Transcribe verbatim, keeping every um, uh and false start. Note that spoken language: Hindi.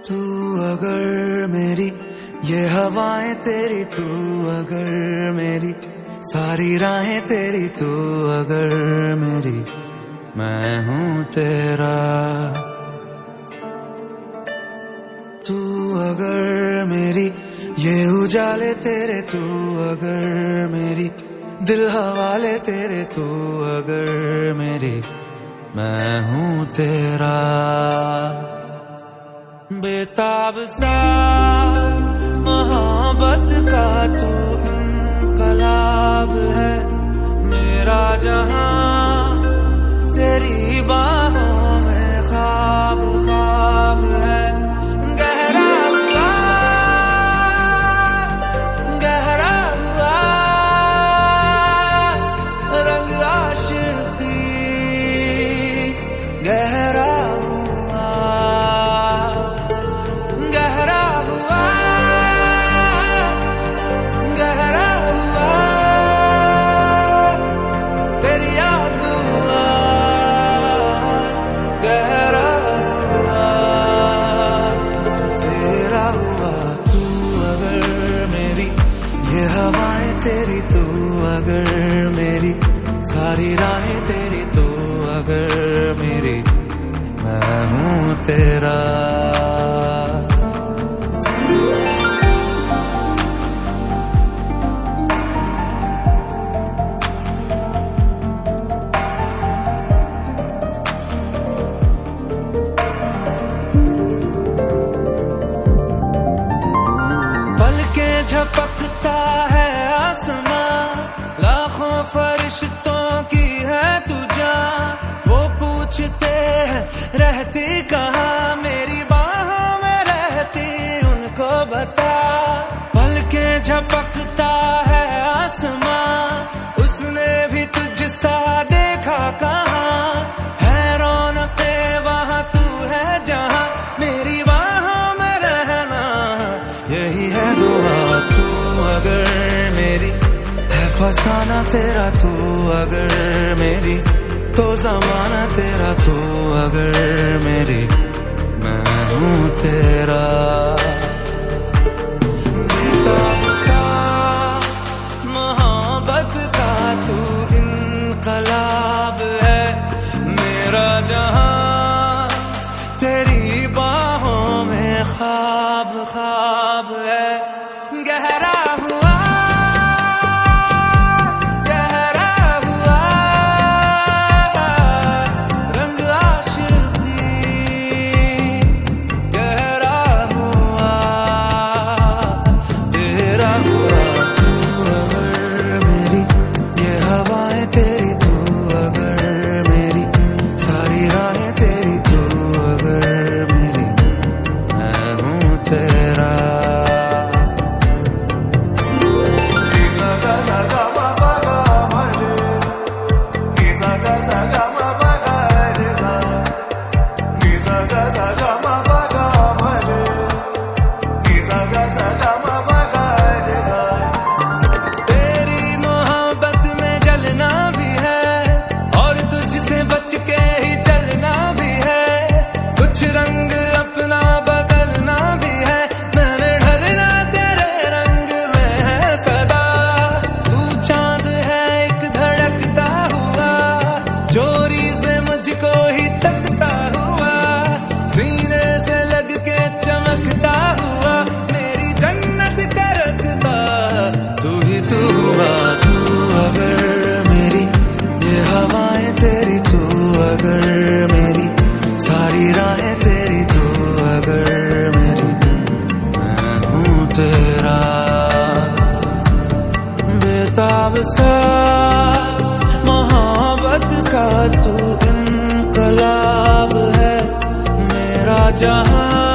तू अगर मेरी ये हवाएं तेरी, तू अगर मेरी सारी राहें तेरी, तू अगर मेरी मैं हूँ तेरा। तू अगर मेरी ये उजाले तेरे, तू अगर मेरी दिल हवाले तेरे, तू अगर मेरी मैं हूँ तेरा। बेताब सा मोहब्बत का तू इनकलाब है, मेरा जहां तेरी बाहों में ख्वाब ख्वाब है। गहरा हुआ गहरा हुआ रंग आशिकी, गहरा तेरी, तू अगर मेरी सारी राहें तेरी, तू अगर मेरी मैं हूँ तेरा। पलके झपकता है लाखों फरिश्तों की है तू जान, वो पूछते हैं रहती कहाँ, मेरी बाहों में रहती उनको बता। पलके झपकता है आसमां, उसने भी तुझसा देखा कहाँ, है रौनके वहाँ तू है जहाँ, मेरी बाहों में रहना यही है दुआ। तू अगर मेरी फसाना तेरा, तू अगर मेरी तो जमाना तेरा, तू अगर मेरी मैं हूँ तेरा। बेताब सा मोहब्बत का तू इनकलाब है, मेरा जहां तेरी बाहों में ख्वाब ख्वाब है। गहरा हुआ तेरी, तू अगर मेरी सारी राहें तेरी, तू अगर मेरी मैं हूँ तेरा। बेताब सा मोहब्बत का तू इनकलाब है, मेरा जहां